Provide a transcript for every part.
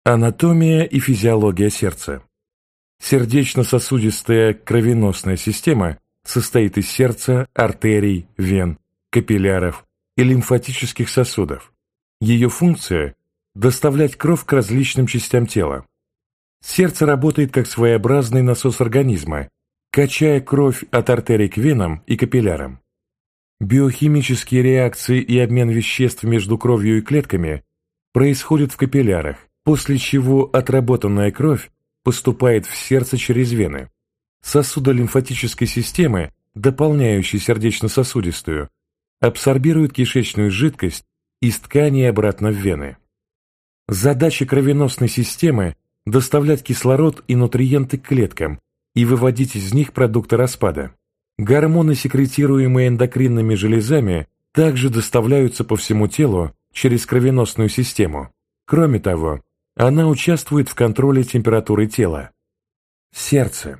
Анатомия и физиология сердца. Сердечно-сосудистая кровеносная система состоит из сердца, артерий, вен, капилляров и лимфатических сосудов. Ее функция – доставлять кровь к различным частям тела. Сердце работает как своеобразный насос организма, качая кровь от артерий к венам и капиллярам. Биохимические реакции и обмен веществ между кровью и клетками происходят в капиллярах, после чего отработанная кровь поступает в сердце через вены. Сосуды лимфатической системы, дополняющие сердечно-сосудистую, абсорбируют кишечную жидкость из тканей обратно в вены. Задача кровеносной системы – доставлять кислород и нутриенты к клеткам и выводить из них продукты распада. Гормоны, секретируемые эндокринными железами, также доставляются по всему телу через кровеносную систему. Кроме того, она участвует в контроле температуры тела. Сердце.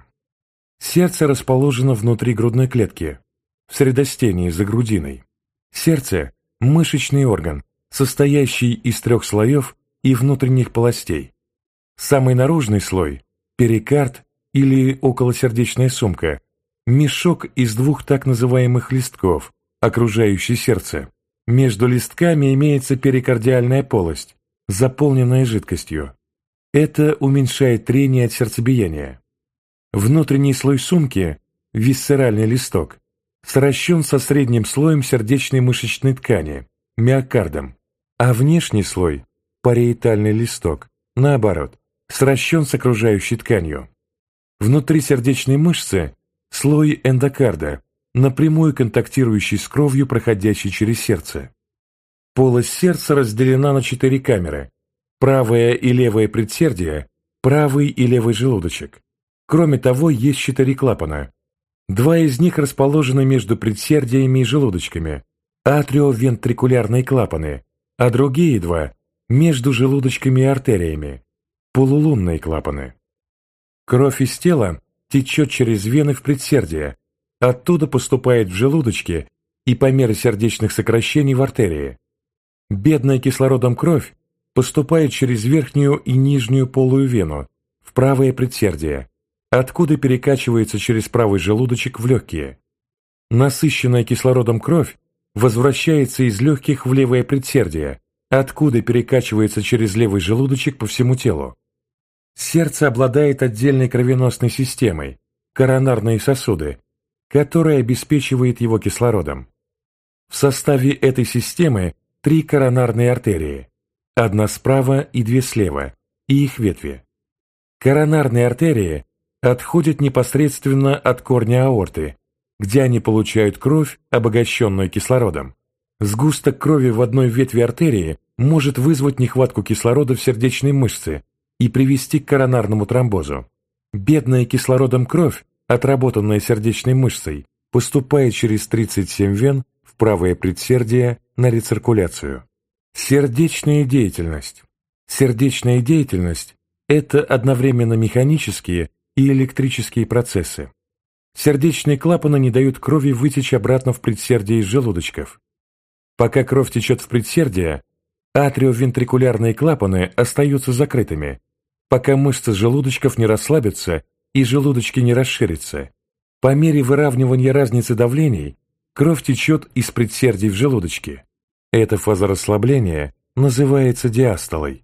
Сердце расположено внутри грудной клетки, в средостении за грудиной. Сердце – мышечный орган, состоящий из 3 слоев и внутренних полостей. Самый наружный слой – перикард или околосердечная сумка, мешок из 2 так называемых листков, окружающий сердце. Между листками имеется перикардиальная полость, заполненная жидкостью. Это уменьшает трение от сердцебиения. Внутренний слой сумки, висцеральный листок, сращен со средним слоем сердечной мышечной ткани, миокардом, а внешний слой, париетальный листок, наоборот, сращен с окружающей тканью. Внутри сердечной мышцы слой эндокарда, напрямую контактирующий с кровью, проходящей через сердце. Полость сердца разделена на 4 камеры: правое и левое предсердие, правый и левый желудочек. Кроме того, есть 4 клапана. 2 из них расположены между предсердиями и желудочками, атриовентрикулярные клапаны, а другие 2 – между желудочками и артериями, полулунные клапаны. Кровь из тела течет через вены в предсердие, оттуда поступает в желудочки и по мере сердечных сокращений в артерии. Бедная кислородом кровь поступает через верхнюю и нижнюю полую вену в правое предсердие, откуда перекачивается через правый желудочек в легкие. Насыщенная кислородом кровь возвращается из легких в левое предсердие, откуда перекачивается через левый желудочек по всему телу. Сердце обладает отдельной кровеносной системой, коронарные сосуды, которая обеспечивает его кислородом. В составе этой системы 3 коронарные артерии, 1 справа и 2 слева, и их ветви. Коронарные артерии отходят непосредственно от корня аорты, где они получают кровь, обогащенную кислородом. Сгусток крови в одной ветви артерии может вызвать нехватку кислорода в сердечной мышце и привести к коронарному тромбозу. Бедная кислородом кровь, отработанная сердечной мышцей, поступает через 37 вен в правое предсердие на рециркуляцию. Сердечная деятельность. Сердечная деятельность – это одновременно механические и электрические процессы. Сердечные клапаны не дают крови вытечь обратно в предсердие из желудочков. Пока кровь течет в предсердие, атриовентрикулярные клапаны остаются закрытыми, пока мышцы желудочков не расслабятся и желудочки не расширятся. По мере выравнивания разницы давлений кровь течет из предсердий в желудочки. Эта фаза расслабления называется диастолой.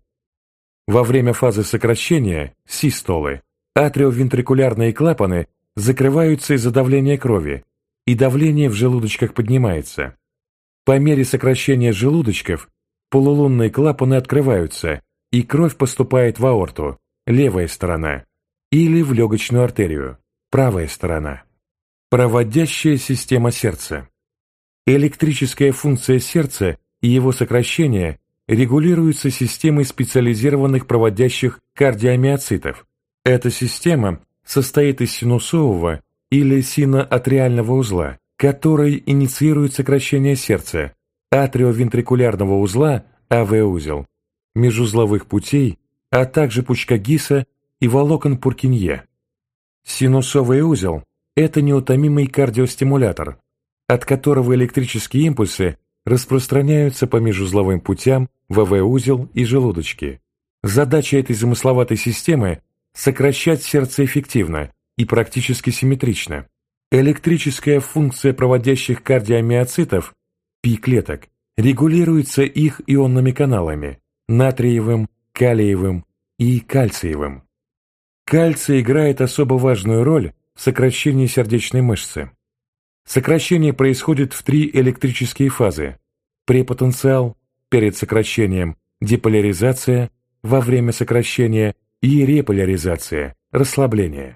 Во время фазы сокращения, систолы, атриовентрикулярные клапаны закрываются из-за давления крови, и давление в желудочках поднимается. По мере сокращения желудочков полулунные клапаны открываются, и кровь поступает в аорту, левая сторона, или в легочную артерию, правая сторона. Проводящая система сердца. Электрическая функция сердца и его сокращение регулируются системой специализированных проводящих кардиомиоцитов. Эта система состоит из синусового или синоатриального узла, который инициирует сокращение сердца, атриовентрикулярного узла, АВ-узел, межузловых путей, а также пучка Гисса и волокон Пуркинье. Синусовый узел – это неутомимый кардиостимулятор, от которого электрические импульсы распространяются по межузловым путям в АВ-узел и желудочки. Задача этой замысловатой системы – сокращать сердце эффективно и практически симметрично. Электрическая функция проводящих кардиомиоцитов, пи-клеток, регулируется их ионными каналами – натриевым, калиевым и кальциевым. Кальций играет особо важную роль в сокращении сердечной мышцы. Сокращение происходит в 3 электрические фазы – препотенциал, перед сокращением, деполяризация, во время сокращения и реполяризация, расслабление.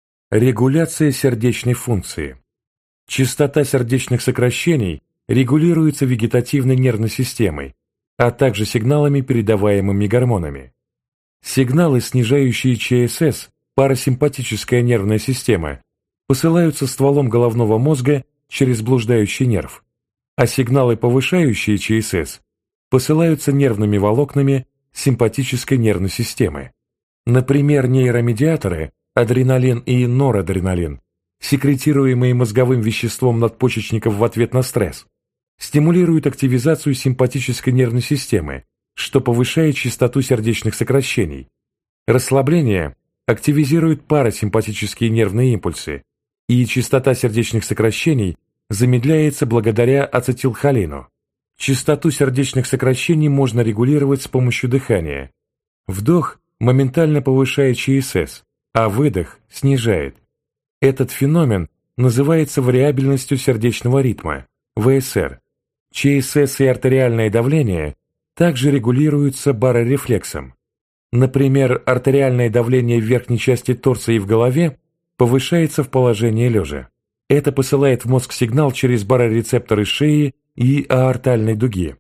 Регуляция сердечной функции. Частота сердечных сокращений регулируется вегетативной нервной системой, а также сигналами, передаваемыми гормонами. Сигналы, снижающие ЧСС, парасимпатическая нервная система, посылаются стволом головного мозга через блуждающий нерв, а сигналы, повышающие ЧСС, посылаются нервными волокнами симпатической нервной системы. Например, нейромедиаторы, адреналин и норадреналин, секретируемые мозговым веществом надпочечников в ответ на стресс, стимулируют активизацию симпатической нервной системы, что повышает частоту сердечных сокращений. Расслабление активизирует парасимпатические нервные импульсы, и частота сердечных сокращений замедляется благодаря ацетилхолину. Частоту сердечных сокращений можно регулировать с помощью дыхания. Вдох моментально повышает ЧСС, а выдох снижает. Этот феномен называется вариабельностью сердечного ритма, ВСР. ЧСС и артериальное давление также регулируются барорефлексом. Например, артериальное давление в верхней части торса и в голове повышается в положении лежа. Это посылает в мозг сигнал через барорецепторы шеи и аортальной дуги.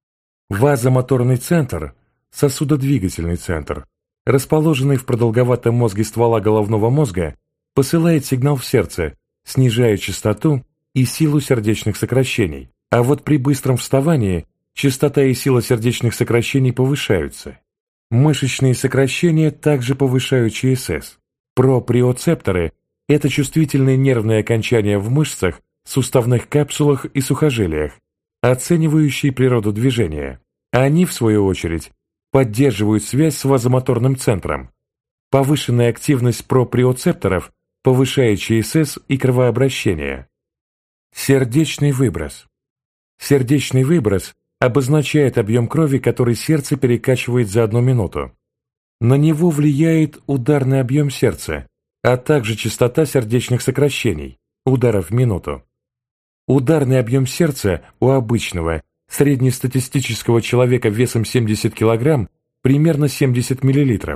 Вазомоторный центр, сосудодвигательный центр, расположенный в продолговатом мозге ствола головного мозга, посылает сигнал в сердце, снижая частоту и силу сердечных сокращений, а вот при быстром вставании частота и сила сердечных сокращений повышаются. Мышечные сокращения также повышают ЧСС. Проприоцепторы – это чувствительные нервные окончания в мышцах, суставных капсулах и сухожилиях, оценивающие природу движения. Они, в свою очередь, поддерживают связь с вазомоторным центром. Повышенная активность проприоцепторов повышает ЧСС и кровообращение. Сердечный выброс. Сердечный выброс обозначает объем крови, который сердце перекачивает за 1 минуту. На него влияет ударный объем сердца, а также частота сердечных сокращений, ударов в минуту. Ударный объем сердца у обычного, среднестатистического человека весом 70 кг примерно 70 мл.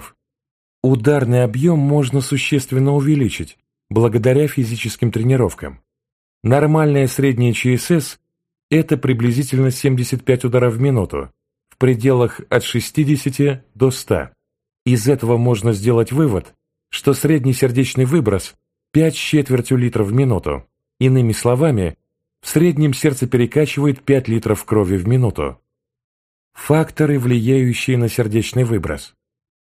Ударный объем можно существенно увеличить благодаря физическим тренировкам. Нормальная средняя ЧСС – это приблизительно 75 ударов в минуту, в пределах от 60 до 100. Из этого можно сделать вывод, что средний сердечный выброс – 5/4 литра в минуту. Иными словами, в среднем сердце перекачивает 5 литров крови в минуту. Факторы, влияющие на сердечный выброс.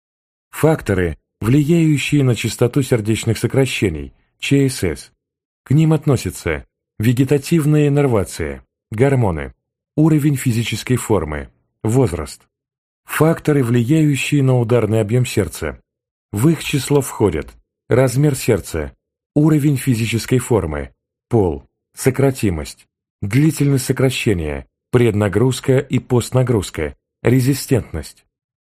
Факторы, влияющие на частоту сердечных сокращений, ЧСС. К ним относятся вегетативная иннервация, гормоны, уровень физической формы, возраст. Факторы, влияющие на ударный объем сердца. В их число входят размер сердца, уровень физической формы, пол, сократимость, длительность сокращения, преднагрузка и постнагрузка, резистентность.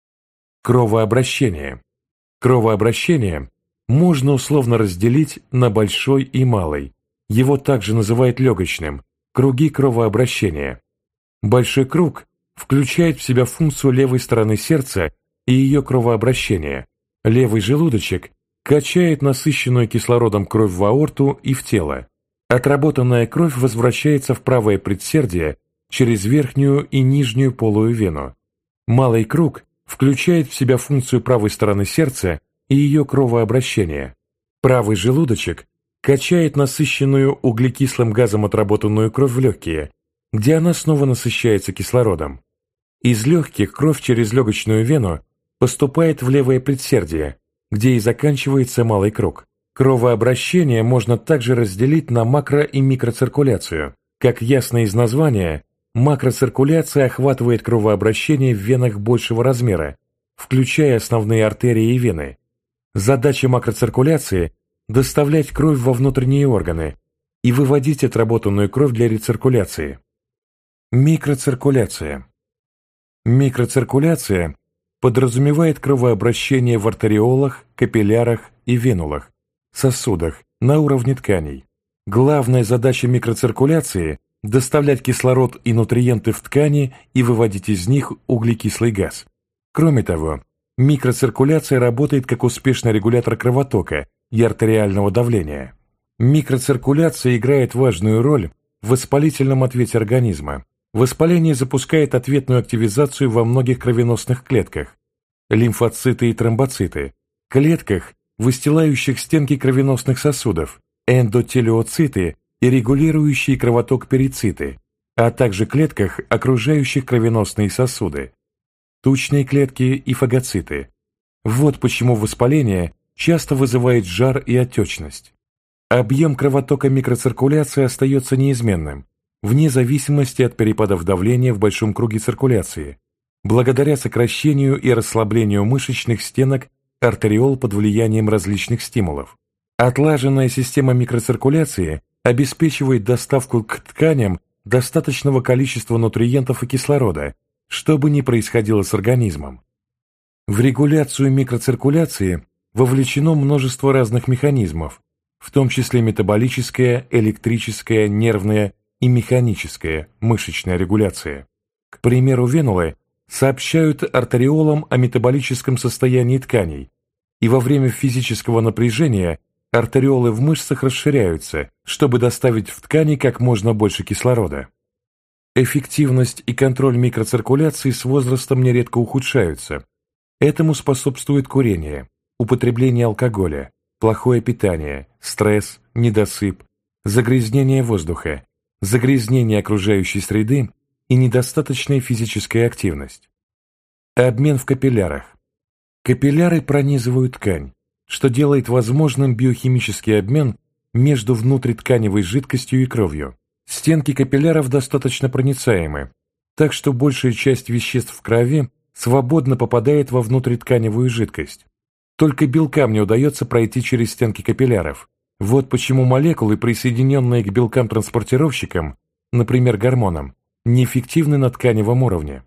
Кровообращение. Кровообращение можно условно разделить на большой и малый. Его также называют легочным, круги кровообращения. Большой круг включает в себя функцию левой стороны сердца и ее кровообращения. Левый желудочек качает насыщенную кислородом кровь в аорту и в тело. Отработанная кровь возвращается в правое предсердие через верхнюю и нижнюю полую вену. Малый круг включает в себя функцию правой стороны сердца и ее кровообращения. Правый желудочек качает насыщенную углекислым газом отработанную кровь в легкие, где она снова насыщается кислородом. Из легких кровь через легочную вену поступает в левое предсердие, где и заканчивается малый круг. Кровообращение можно также разделить на макро- и микроциркуляцию. Как ясно из названия, макроциркуляция охватывает кровообращение в венах большего размера, включая основные артерии и вены. Задача макроциркуляции – доставлять кровь во внутренние органы и выводить отработанную кровь для рециркуляции. Микроциркуляция. Микроциркуляция подразумевает кровообращение в артериолах, капиллярах и венулах, сосудах на уровне тканей. Главная задача микроциркуляции – доставлять кислород и нутриенты в ткани и выводить из них углекислый газ. Кроме того, микроциркуляция работает как успешный регулятор кровотока и артериального давления. Микроциркуляция играет важную роль в воспалительном ответе организма. Воспаление запускает ответную активизацию во многих кровеносных клетках – лимфоциты и тромбоциты, клетках, выстилающих стенки кровеносных сосудов, эндотелиоциты и регулирующие кровоток перициты, а также клетках, окружающих кровеносные сосуды, тучные клетки и фагоциты. Вот почему воспаление часто вызывает жар и отечность. Объем кровотока микроциркуляции остается неизменным, вне зависимости от перепадов давления в большом круге циркуляции, благодаря сокращению и расслаблению мышечных стенок артериол под влиянием различных стимулов. Отлаженная система микроциркуляции обеспечивает доставку к тканям достаточного количества нутриентов и кислорода, что бы ни происходило с организмом. В регуляцию микроциркуляции вовлечено множество разных механизмов, в том числе метаболическая, электрическая, нервная и механическая, мышечная регуляция. К примеру, венулы сообщают артериолам о метаболическом состоянии тканей, и во время физического напряжения артериолы в мышцах расширяются, чтобы доставить в ткани как можно больше кислорода. Эффективность и контроль микроциркуляции с возрастом нередко ухудшаются. Этому способствует курение, употребление алкоголя, плохое питание, стресс, недосып, загрязнение воздуха, загрязнение окружающей среды и недостаточная физическая активность. Обмен в капиллярах. Капилляры пронизывают ткань, что делает возможным биохимический обмен между внутритканевой жидкостью и кровью. Стенки капилляров достаточно проницаемы, так что большая часть веществ в крови свободно попадает во внутритканевую жидкость. Только белкам не удается пройти через стенки капилляров. Вот почему молекулы, присоединенные к белкам-транспортировщикам, например, гормонам, неэффективны на тканевом уровне.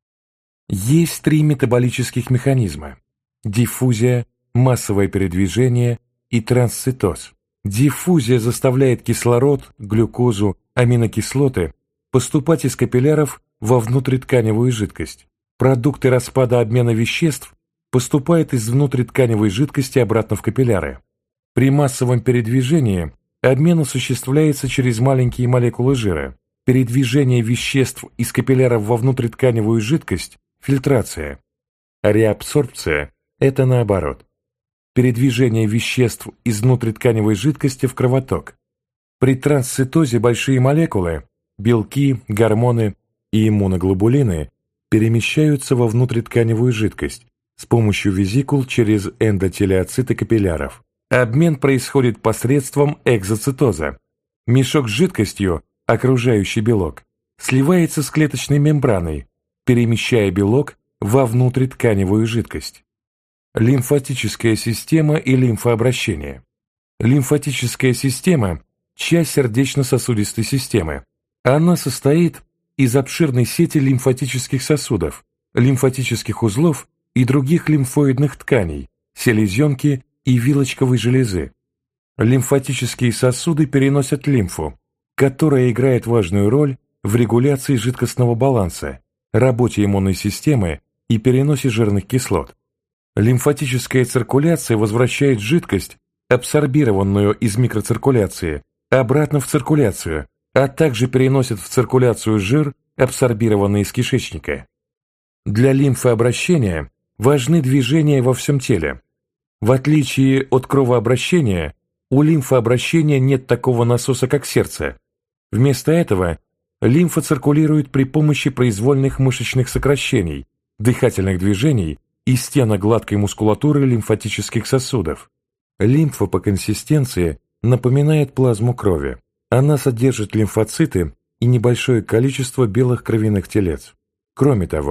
Есть три метаболических механизма – диффузия, массовое передвижение и трансцитоз. Диффузия заставляет кислород, глюкозу, аминокислоты поступать из капилляров во внутритканевую жидкость. Продукты распада обмена веществ поступают из внутритканевой жидкости обратно в капилляры. При массовом передвижении обмен осуществляется через маленькие молекулы жира. Передвижение веществ из капилляров во внутритканевую жидкость – фильтрация. А реабсорбция – это наоборот. Передвижение веществ из внутритканевой жидкости в кровоток. При трансцитозе большие молекулы – белки, гормоны и иммуноглобулины – перемещаются во внутритканевую жидкость с помощью везикул через эндотелиоциты капилляров. Обмен происходит посредством экзоцитоза. Мешок с жидкостью, окружающий белок, сливается с клеточной мембраной, перемещая белок во внутритканевую жидкость. Лимфатическая система и лимфообращение. Лимфатическая система – часть сердечно-сосудистой системы. Она состоит из обширной сети лимфатических сосудов, лимфатических узлов и других лимфоидных тканей, селезенки и вилочковой железы. Лимфатические сосуды переносят лимфу, которая играет важную роль в регуляции жидкостного баланса, работе иммунной системы и переносе жирных кислот. Лимфатическая циркуляция возвращает жидкость, абсорбированную из микроциркуляции, обратно в циркуляцию, а также переносит в циркуляцию жир, абсорбированный из кишечника. Для лимфообращения важны движения во всем теле. В отличие от кровообращения, у лимфообращения нет такого насоса, как сердце. Вместо этого лимфа циркулирует при помощи произвольных мышечных сокращений, дыхательных движений и стенок гладкой мускулатуры лимфатических сосудов. Лимфа по консистенции напоминает плазму крови. Она содержит лимфоциты и небольшое количество белых кровяных телец. Кроме того,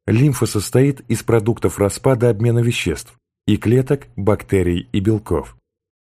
Лимфа состоит из продуктов распада обмена веществ и клеток, бактерий и белков.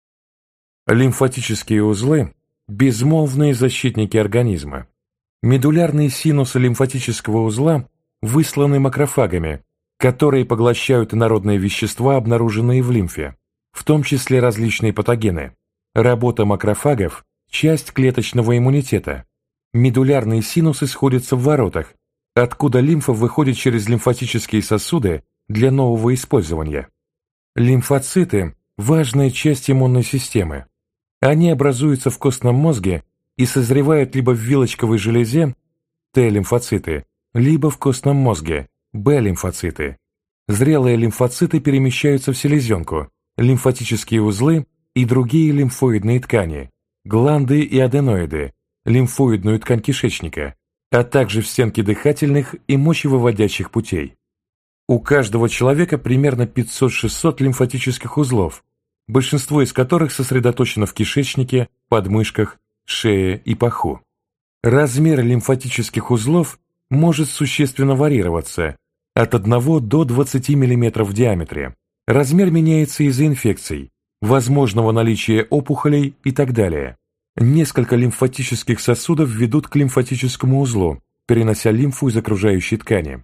Лимфатические узлы – безмолвные защитники организма. Медулярные синусы лимфатического узла высланы макрофагами, которые поглощают инородные вещества, обнаруженные в лимфе, в том числе различные патогены. Работа макрофагов – часть клеточного иммунитета. Медулярные синусы сходятся в воротах, откуда лимфа выходит через лимфатические сосуды для нового использования. Лимфоциты – важная часть иммунной системы. Они образуются в костном мозге и созревают либо в вилочковой железе Т-лимфоциты, либо в костном мозге Б-лимфоциты. Зрелые лимфоциты перемещаются в селезенку, лимфатические узлы и другие лимфоидные ткани, гланды и аденоиды, лимфоидную ткань кишечника, а также в стенки дыхательных и мочевыводящих путей. У каждого человека примерно 500-600 лимфатических узлов, большинство из которых сосредоточено в кишечнике, подмышках, шее и паху. Размер лимфатических узлов может существенно варьироваться от 1 до 20 мм в диаметре. Размер меняется из-за инфекций, возможного наличия опухолей и так далее. Несколько лимфатических сосудов ведут к лимфатическому узлу, перенося лимфу из окружающей ткани.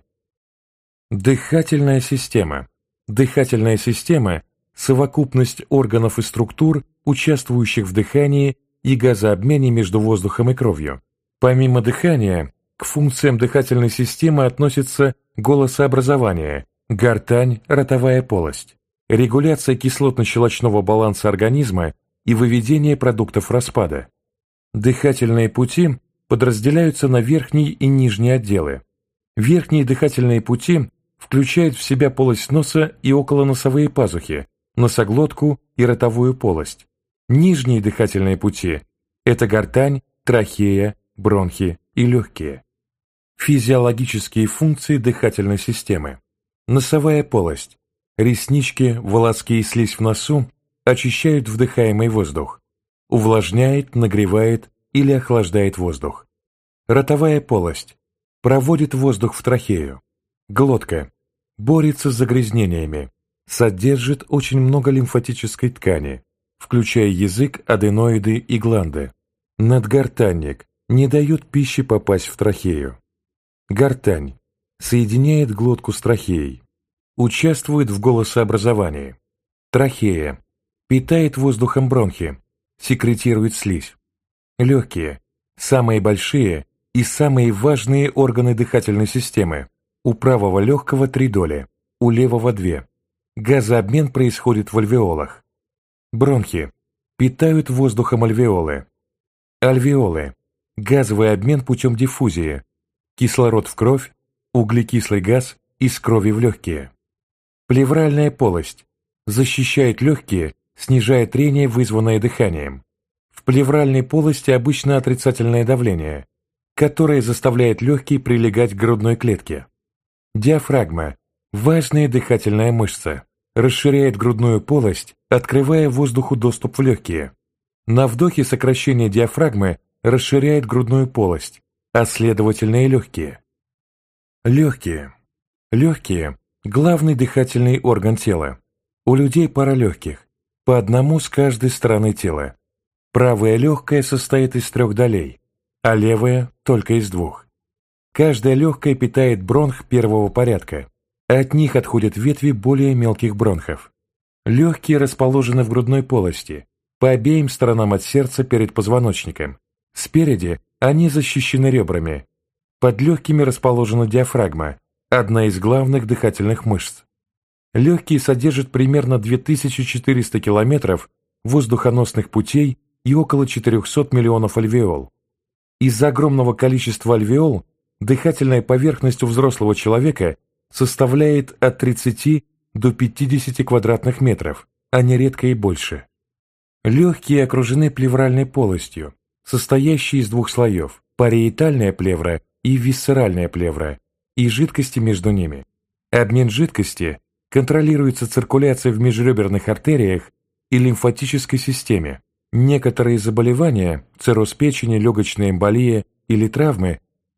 Дыхательная система. Дыхательная система – совокупность органов и структур, участвующих в дыхании и газообмене между воздухом и кровью. Помимо дыхания, к функциям дыхательной системы относятся голосообразование, гортань, ротовая полость, регуляция кислотно-щелочного баланса организма и выведение продуктов распада. Дыхательные пути подразделяются на верхние и нижние отделы. Верхние дыхательные пути включают в себя полость носа и околоносовые пазухи, носоглотку и ротовую полость. Нижние дыхательные пути – это гортань, трахея, бронхи и легкие. Физиологические функции дыхательной системы. Носовая полость. Реснички, волоски и слизь в носу очищают вдыхаемый воздух. Увлажняет, нагревает или охлаждает воздух. Ротовая полость. Проводит воздух в трахею. Глотка. Борется с загрязнениями. Содержит очень много лимфатической ткани, включая язык, аденоиды и гланды. Надгортанник. Не дает пище попасть в трахею. Гортань. Соединяет глотку с трахеей. Участвует в голосообразовании. Трахея. Питает воздухом бронхи. Секретирует слизь. Легкие. Самые большие и самые важные органы дыхательной системы. У правого легкого 3 доли, у левого 2. Газообмен происходит в альвеолах. Бронхи. Питают воздухом альвеолы. Альвеолы. Газовый обмен путем диффузии. Кислород в кровь, углекислый газ из крови в легкие. Плевральная полость. Защищает легкие, снижая трение, вызванное дыханием. В плевральной полости обычно отрицательное давление, которое заставляет легкие прилегать к грудной клетке. Диафрагма – важная дыхательная мышца, расширяет грудную полость, открывая воздуху доступ в легкие. На вдохе сокращение диафрагмы расширяет грудную полость, а следовательно и легкие. Легкие. Легкие – главный дыхательный орган тела. У людей пара легких, по одному с каждой стороны тела. Правое легкое состоит из 3 долей, а левое – только из 2. Каждое легкое питает бронх первого порядка, а от них отходят ветви более мелких бронхов. Легкие расположены в грудной полости, по обеим сторонам от сердца перед позвоночником. Спереди они защищены ребрами. Под легкими расположена диафрагма, одна из главных дыхательных мышц. Легкие содержат примерно 2400 километров воздухоносных путей и около 400 миллионов альвеол. Из-за огромного количества альвеол дыхательная поверхность у взрослого человека составляет от 30 до 50 квадратных метров, а нередко и больше. Легкие окружены плевральной полостью, состоящей из 2 слоев – париетальная плевра и висцеральная плевра, и жидкости между ними. Обмен жидкости контролируется циркуляцией в межреберных артериях и лимфатической системе. Некоторые заболевания – цирроз печени, легочная эмболия или травмы –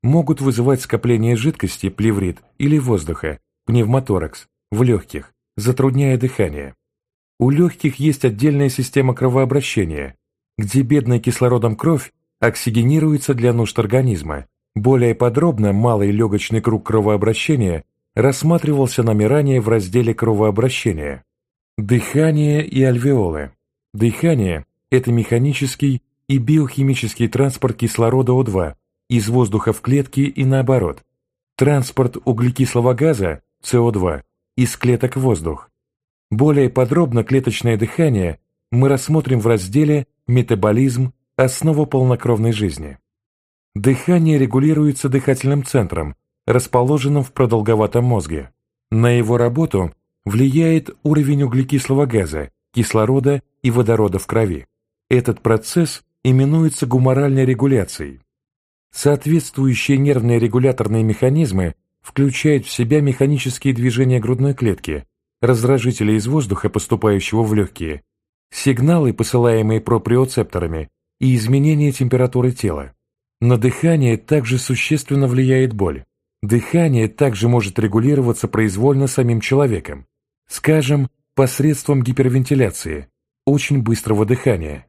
могут вызывать скопление жидкости, плеврит, или воздуха, пневмоторакс, в легких, затрудняя дыхание. У легких есть отдельная система кровообращения, где бедная кислородом кровь оксигенируется для нужд организма. Более подробно малый легочный круг кровообращения рассматривался нами ранее в разделе «Кровообращение». Дыхание и альвеолы. Дыхание – это механический и биохимический транспорт кислорода О2 из воздуха в клетки и наоборот. Транспорт углекислого газа СО2 из клеток в воздух. Более подробно клеточное дыхание мы рассмотрим в разделе «Метаболизм. Основа полнокровной жизни». Дыхание регулируется дыхательным центром, расположенным в продолговатом мозге. На его работу влияет уровень углекислого газа, кислорода и водорода в крови. Этот процесс именуется гуморальной регуляцией. Соответствующие нервные регуляторные механизмы включают в себя механические движения грудной клетки, раздражители из воздуха, поступающего в легкие, сигналы, посылаемые проприоцепторами, и изменение температуры тела. На дыхание также существенно влияет боль. Дыхание также может регулироваться произвольно самим человеком, скажем, посредством гипервентиляции, очень быстрого дыхания.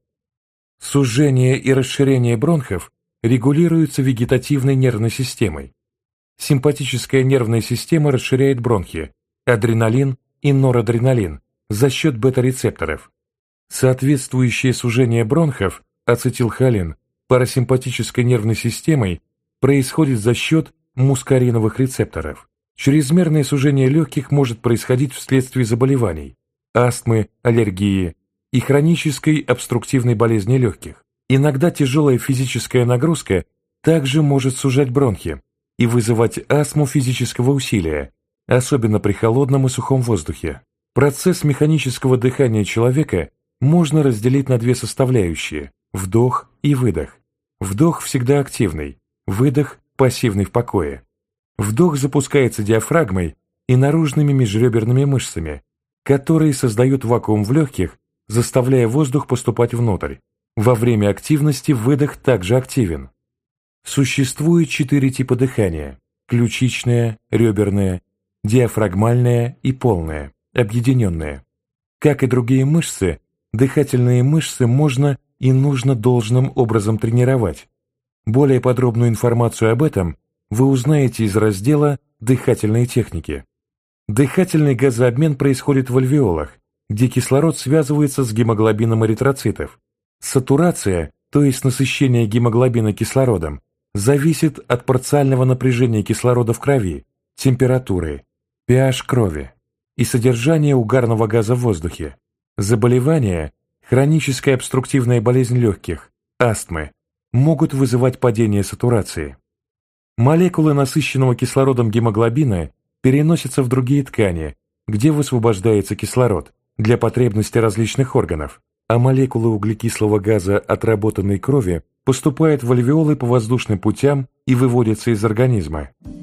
Сужение и расширение бронхов регулируются вегетативной нервной системой. Симпатическая нервная система расширяет бронхи, адреналин и норадреналин за счет бета-рецепторов. Соответствующее сужение бронхов, ацетилхолин, парасимпатической нервной системой происходит за счет мускариновых рецепторов. Чрезмерное сужение легких может происходить вследствие заболеваний, астмы, аллергии и хронической обструктивной болезни легких. Иногда тяжелая физическая нагрузка также может сужать бронхи и вызывать астму физического усилия, особенно при холодном и сухом воздухе. Процесс механического дыхания человека можно разделить на две составляющие – вдох и выдох. Вдох всегда активный, выдох – пассивный в покое. Вдох запускается диафрагмой и наружными межреберными мышцами, которые создают вакуум в легких, заставляя воздух поступать внутрь. Во время активности выдох также активен. Существует 4 типа дыхания – ключичное, реберное, диафрагмальное и полное, объединенное. Как и другие мышцы, дыхательные мышцы можно и нужно должным образом тренировать. Более подробную информацию об этом вы узнаете из раздела «Дыхательные техники». Дыхательный газообмен происходит в альвеолах, где кислород связывается с гемоглобином эритроцитов. Сатурация, то есть насыщение гемоглобина кислородом, зависит от парциального напряжения кислорода в крови, температуры, pH крови и содержания угарного газа в воздухе. Заболевания, хроническая обструктивная болезнь легких, астмы, могут вызывать падение сатурации. Молекулы насыщенного кислородом гемоглобина переносятся в другие ткани, где высвобождается кислород для потребностей различных органов, а молекулы углекислого газа отработанной крови поступают в альвеолы по воздушным путям и выводятся из организма.